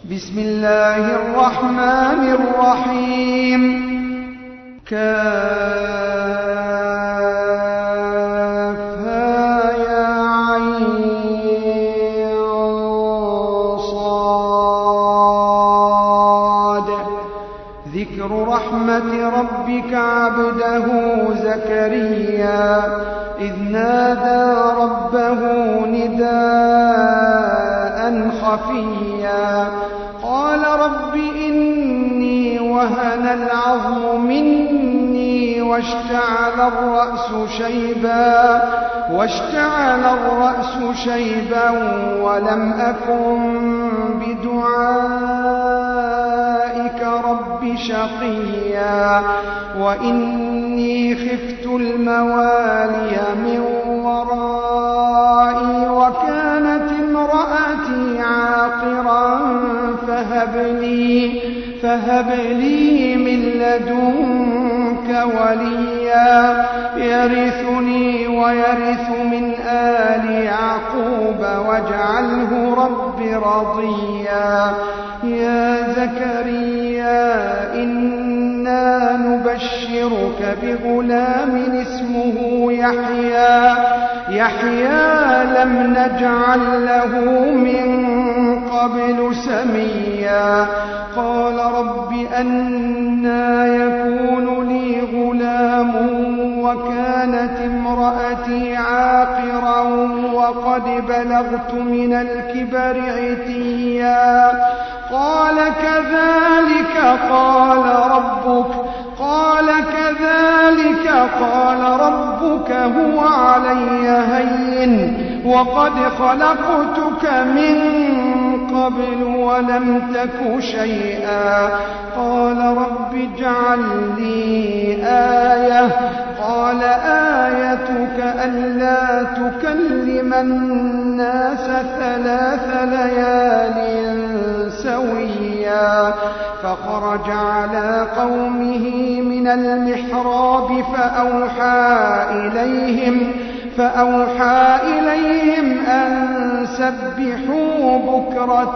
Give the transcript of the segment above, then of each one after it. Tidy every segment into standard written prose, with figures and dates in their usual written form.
بسم الله الرحمن الرحيم. كافها يا عين صاد. ذكر رحمة ربك عبده زكريا إذ نادى ربه نداء خفيا قال رب إني وهن العظم مني واشتعل الرأس شيبا ولم أكن بدعائك رب شقيا وإني خفت الموالي من ورائي وكانت امرأتي عاقرا فهب لي من لدنك وليا يرثني ويرث من آل يعقوب واجعله رب رضيا. يا زكريا إنا نبشرك بغلام اسمه يحيى لم نجعل له من قبل سميا. قال رب أنى يكون لي غلام وكانت امرأتي عاقرا وقد بلغت من الكبر عتيا. قال كذلك قال ربك هو علي هين وقد خلقتك من قبل ولم تك شيئا. قال رب اجعل لي آية. قال آيتك ألا تكلم الناس 3 ليال سويا. فخرج على قومه من المحراب فأوحى إليهم أن سبحوا بكرة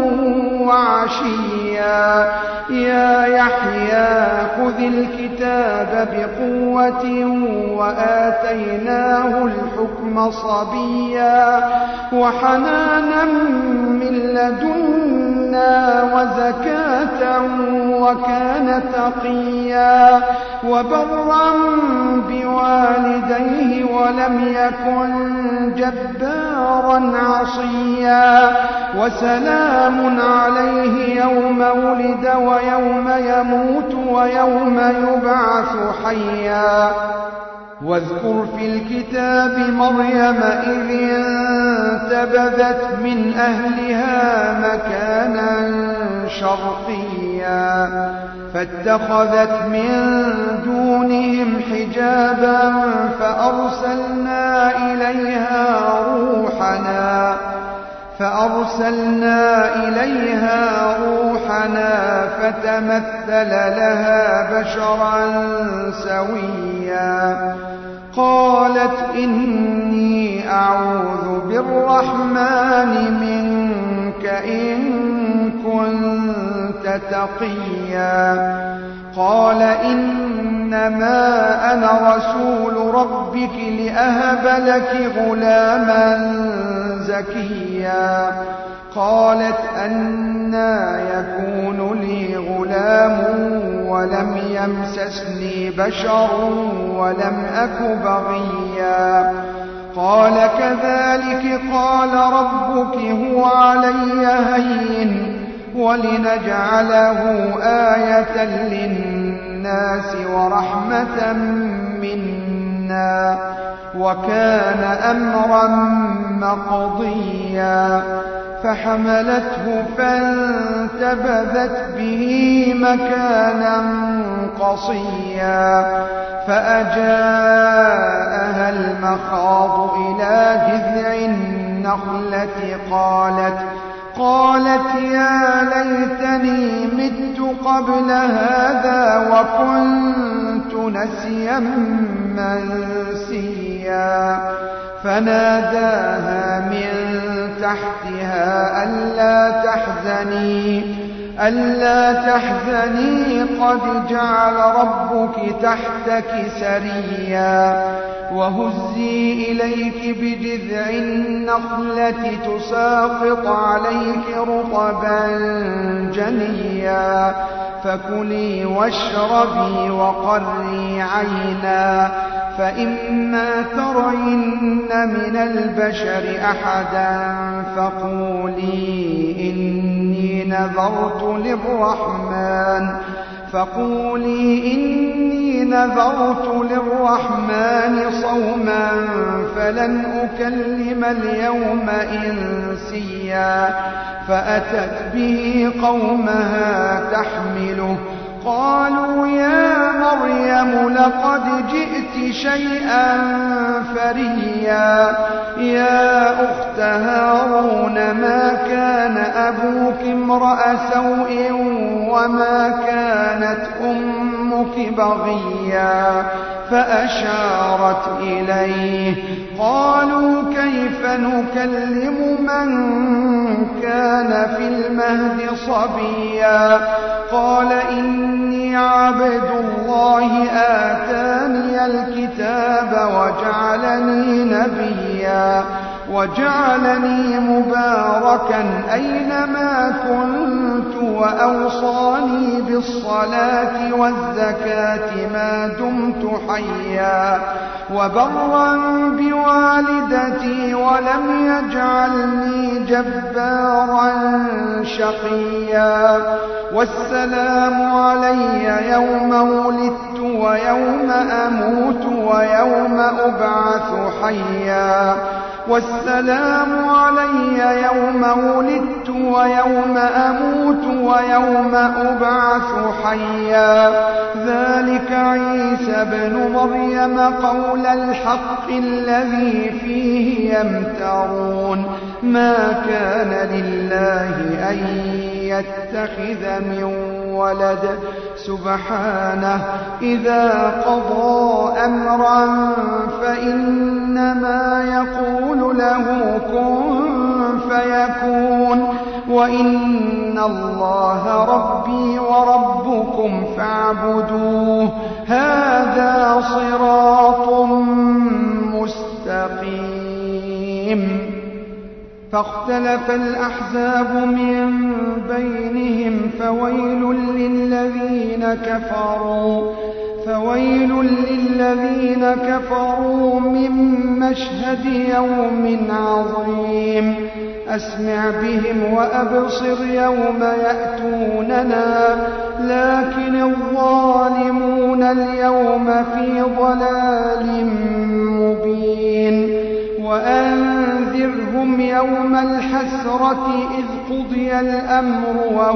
وعشيا. يا يحيى خذ الكتاب بقوة وآتيناه الحكم صبيا وحنانا من لدنا وزكاة وكان تقيا وبرا بوالديه ولم يكن جبارا عصيا. وسلام عليه يوم ولد ويوم يموت ويوم يبعث حيا. واذكر في الكتاب مريم إذ انتبذت من أهلها مكانا شرقيا فاتخذت من دونهم حجابا فأرسلنا إليها روحنا فتمثل لها بشرا سويا. قالت إني أعوذ بالرحمن منك إن كنت تقيا. قال إنما أنا رسول ربك لأهب لك غلاما زكيا. قالت أنى يكون لي غلام ولم يمسسني بشر ولم أك بغيا. قال كذلك قال ربك هو علي هين ولنجعله آية للناس ورحمة منا وكان أمرا مقضيا. فحملته فانتبذت به مكانا قصيا فأجاءها المخاض إلى جذع النخلة قالت يا ليتني مت قبل هذا وكنت نسيا منسيا. فناداها من تحتها ألا تحزني قد جعل ربك تحتك سريا وهزي إليك بجذع النخلة تساقط عليك رطبا جنيا فكلي واشربي وقري عينا فإما ترين من البشر أحدا فقولي إني نذرت للرحمن صوما فلن أكلم اليوم إنسيا فأتت به قومها تحمله قالوا يا مريم لقد جئت شيئا فريا يا أخت هارون ما كان أبوك امرأ سوء وما كانت أمك بغيا فأشارت إليه قالوا كيف نكلم من كان في المهد صبيا قال إني عبد الله آتاني الكتاب وجعلني مباركا أينما كنت وأوصاني بالصلاة والزكاة ما دمت حيا وبرا بوالدتي ولم يجعلني جبارا شقيا والسلام علي يوم ولدت ويوم أموت ويوم أبعث حيا والسلام علي يوم ولدت ويوم أموت ويوم أبعث حيا ذلك عيسى ابن مريم قول الحق الذي فيه يمترون ما كان لله أن يتخذ من ولد سبحانه إذا قضى أمرا فإنما يقول له كن فيكون وإن الله ربي وربكم فاعبدوه هذا صراط مستقيم فاختلف الأحزاب من بينهم فويل للذين كفروا من مشهد يوم عظيم أسمع بهم وأبصر يوم يأتوننا لكن الظالمون اليوم في ضلال مبين وأنذرهم يوم الحسرة إذ قضي الأمر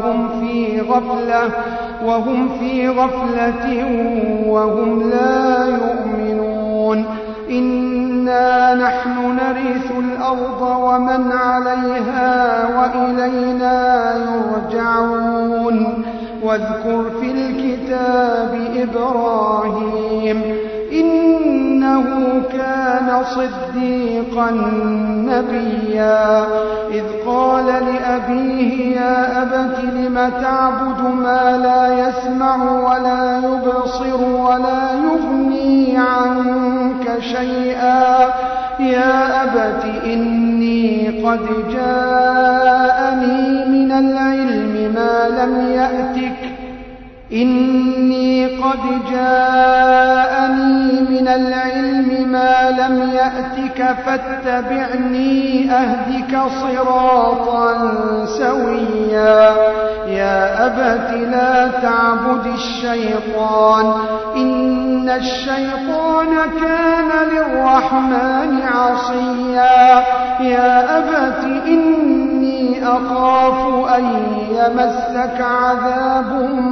وهم في غفلة وهم لا يؤمنون إنا نحن نرث الأرض ومن عليها وإلينا يرجعون واذكر في الكتاب إبراهيم إنه كان صديقا نبيا إذ قال لأبيه يا أبت لم تعبد ما لا يسمع ولا يبصر ولا يغني عنك شيئا يا أبت إني قد جاءني من العلم ما لم يأتك فاتبعني أهدك صراطا سويا يا أبت لا تعبد الشيطان إن الشيطان كان للرحمن عصيا يا أبت إني أخاف أن يمسك عذاب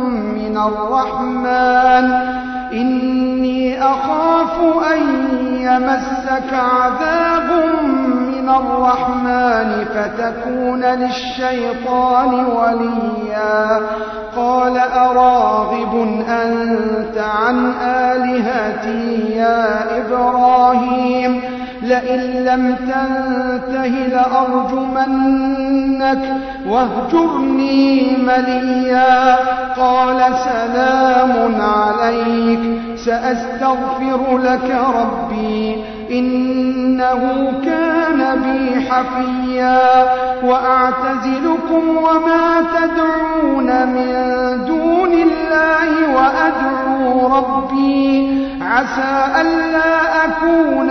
من الرحمن فتكون للشيطان وليا قال أراغب أنت عن آلهتي يا إبراهيم لئن لم تنته لأرجمنك واهجرني مليا. قال سلام عليك سأستغفر لك ربي إنه كان بي حفيا. وأعتزلكم وما تدعون من دون الله وأدعو ربي عسى ألا أكون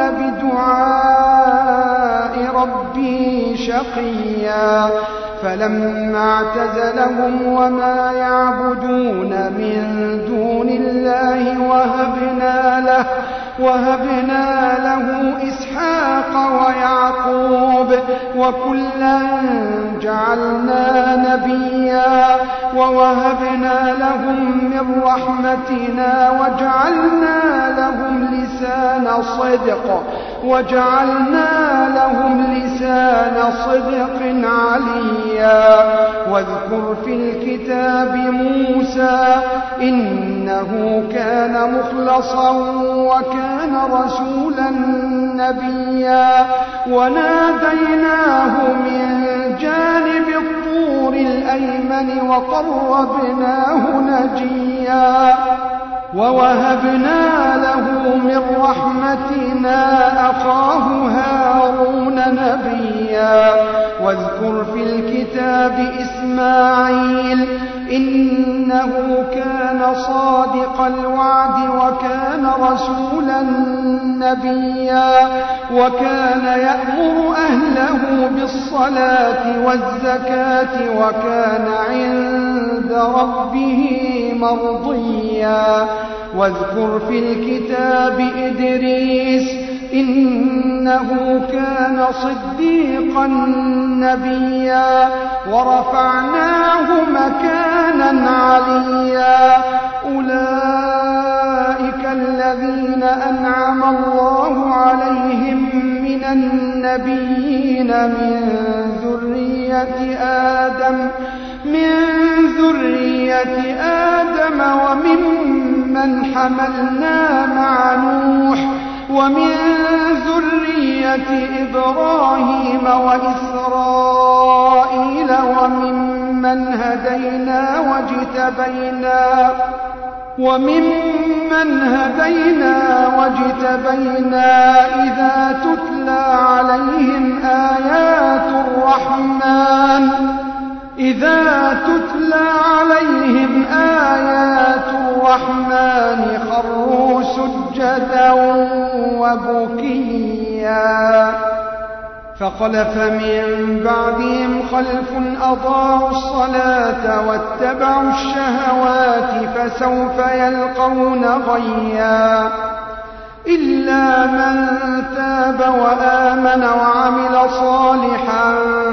بدعاء ربي شقيا. فلما اعتزلهم وما يعبدون من دون الله وهبنا له إسحاق ويعقوب وكلا جعلنا نبيا. ووهبنا لهم من رحمتنا وجعلنا لهم لسان صدق عليا. واذكر في الكتاب موسى إنه كان مخلصا وكان رسولا نبيا. وناديناه من جانب الطور الأيمن وقربناه نجيا. ووهبنا له من رحمتنا أخاه هارون نبيا. واذكر في الكتاب إسماعيل إنه كان صادق الوعد وكان رسولا نبيا. وكان يأمر أهله بالصلاة والزكاة وكان عند ربه مرضيا. واذكر في الكتاب إدريس إنه كان صديقا نبيا. ورفعناه مكانا عليا. أولئك الذين أنعم الله عليهم من النبيين من ذرية آدم وممن حملنا مع نوح ومن ذرية إبراهيم وإسرائيل وممن هدينا وجتبينا إذا تتلى عليهم آيات الرحمن خروا سجدا وبكيا. فخلف من بعدهم خلف أضاعوا الصلاة واتبعوا الشهوات فسوف يلقون غيا. إلا من تاب وآمن وعمل صالحا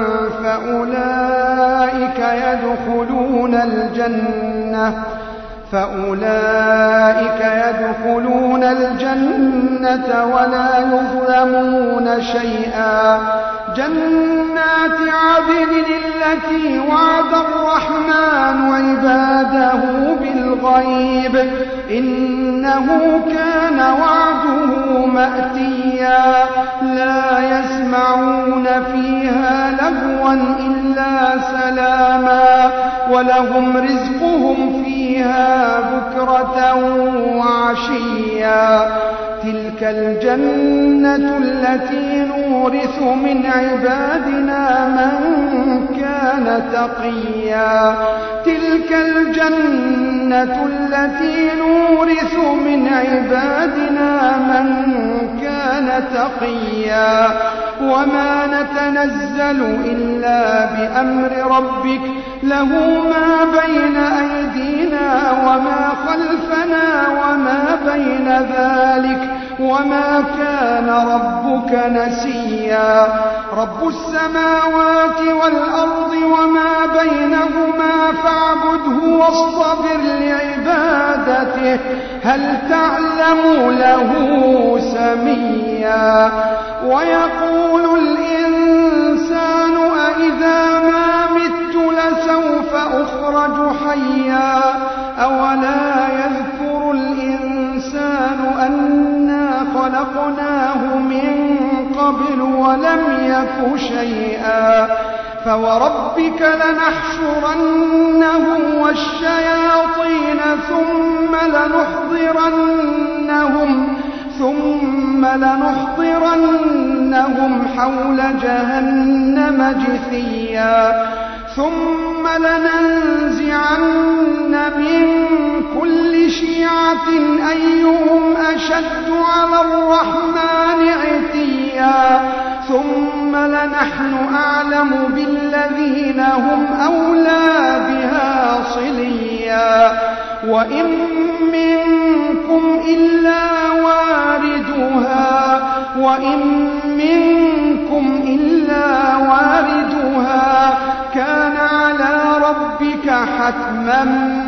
فأولئك يدخلون الجنة ولا يظلمون شيئا. جنات عدن التي وعد الرحمن عباده بالغيب إنه كان وعده مأتيا. لا يسمعون فيها لغوا إلا سلاما ولهم رزقهم فيها بكرة وعشيا. تلك الجنة التي نورث من عبادنا من كان تقيا. تلك الجنة التي نورث من عبادنا من كان تقيا. وما نتنزل إلا بأمر ربك له ما بين أيدينا وما خلفنا وما بين ذلك وما كان ربك نسيا. رب السماوات والأرض وما بينهما فاعبده واصطبر لعبادته هل تعلم له سميا. ويقول الإنسان أإذا ما مت لسوف أخرج حيا. أولا يذكر الإنسان أنا خلقناه من قبل ولم يك شيئا فوربك لنحشرنهم والشياطين ثم لنحضرنهم حول جهنم جثيا ثم لننزعن من كل شيعة أيهم أشد على الرحمن عتيا ثم لنحن أعلم بالذين هم أولى بها صليا وإن منكم إلا واردها كان على ربك حتما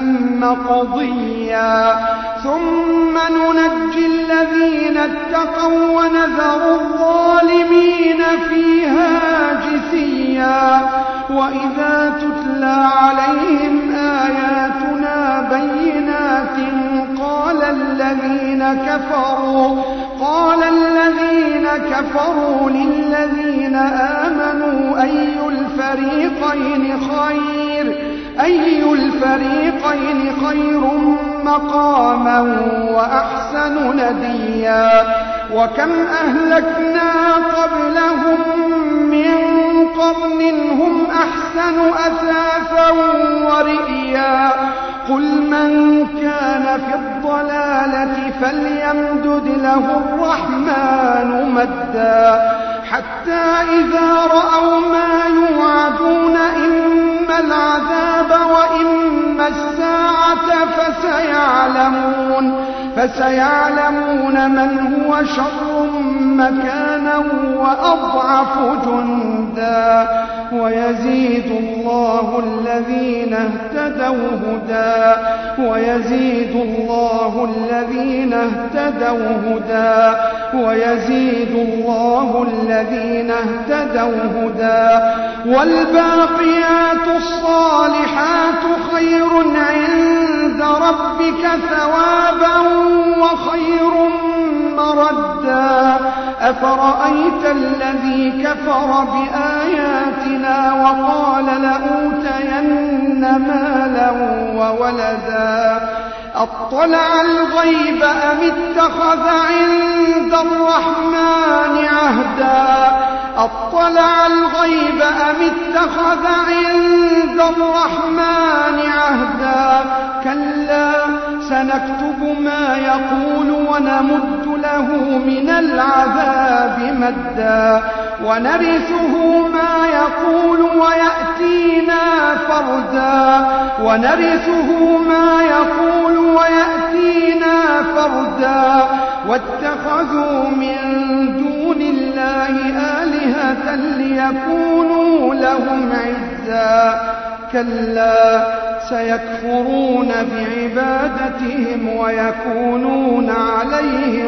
مقضيا ثم ننجي الذين اتقوا ونذر الظالمين فيها جثيا وإذا تتلى عليهم آياتنا بينات قال الذين كفروا للذين آمنوا أي الفريقين خير مقاما وأحسن نديا وكم أهلكنا قبلهم من قرن هم أحسن أثاثا ورئيا قل من كان في الضلالة فليمدد له الرحمن مدا حتى إذا رأوا ما يوعدون إما العذاب وإما الساعة فسيعلمون من هو شر مكانا وأضعف جندا ويزيد الله الذين اهتدوا هدى والباقيات الصالحات خير عند ربك ثوابا وخير مردا أفرأيت الذي كفر بآياتنا وقال لأوتين مالا وولدا أطلع الغيب أم اتخذ عند الرحمن عهدا كلا سنكتب ما يقول ونمد له من العذاب مدا ونرثه ما يقول ويأتينا فردا واتخذوا من دون الله آلهة ليكونوا لهم عزا كلا سيكفرون بعبادتهم ويكونون عليهم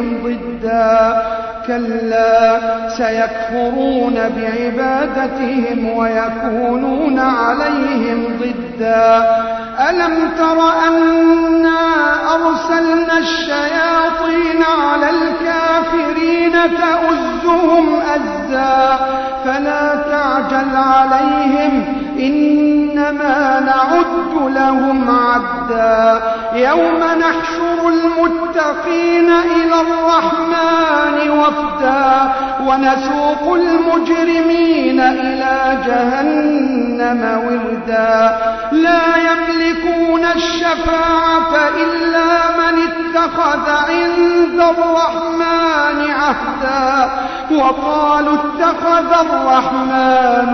ضدا ألم تر أنا أرسلنا الشياطين على الكافرين تؤزهم أزا فلا تعجل عليهم إنما نعد لهم عدا يوم نحشر المتقين إلى الرحمن وفدا ونسوق المجرمين إلى جهنم وردا لا يملكون الشفاعة إلا من اتخذ عند الرحمن عهدا وقالوا اتخذ الرحمن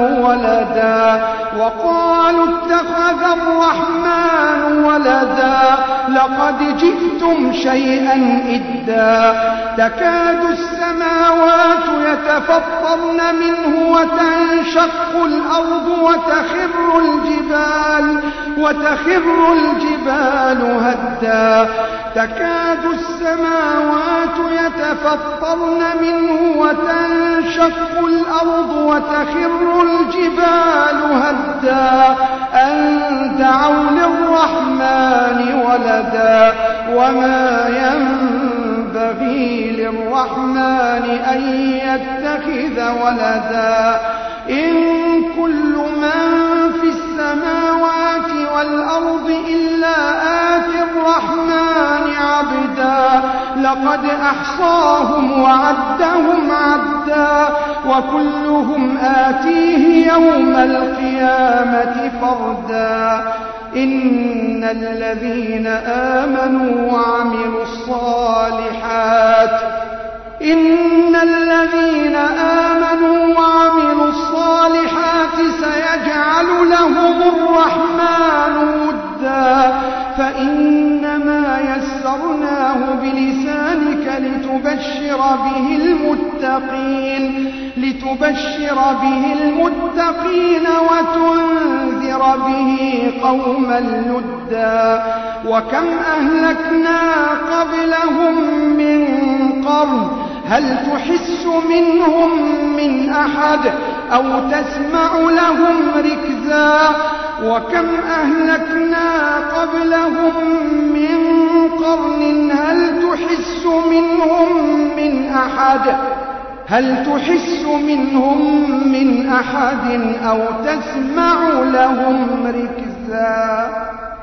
ولدا لقد جئتم شيئا إدا تكاد السماوات يتفطرن منه وتنشق الأرض وتخر الجبال هدا تكاد السماوات يتفطرن منه وتنشق الأرض وتخر الجبال هدا أن دعوا للرحمن ولدا وما ينبغي ينبغي للرحمن أن يتخذ ولدا إن كل من في السماوات والأرض إلا آتي الرحمن عبدا لقد أحصاهم وعدهم عدا وكلهم آتيه يوم القيامة فردا إن الذين آمنوا وعملوا الصالحات سيجعل لهم الرحمن ودا فإنما يسرناه بلسانك لتبشر به المتقين وتنذر به قوما لدا وكم أهلكنا قبلهم من قرن هل تحس منهم من أحد أو تسمع لهم ركزا وكم أهلكنا قبلهم من قرن هل تحس منهم من أحد أو تسمع لهم ركزا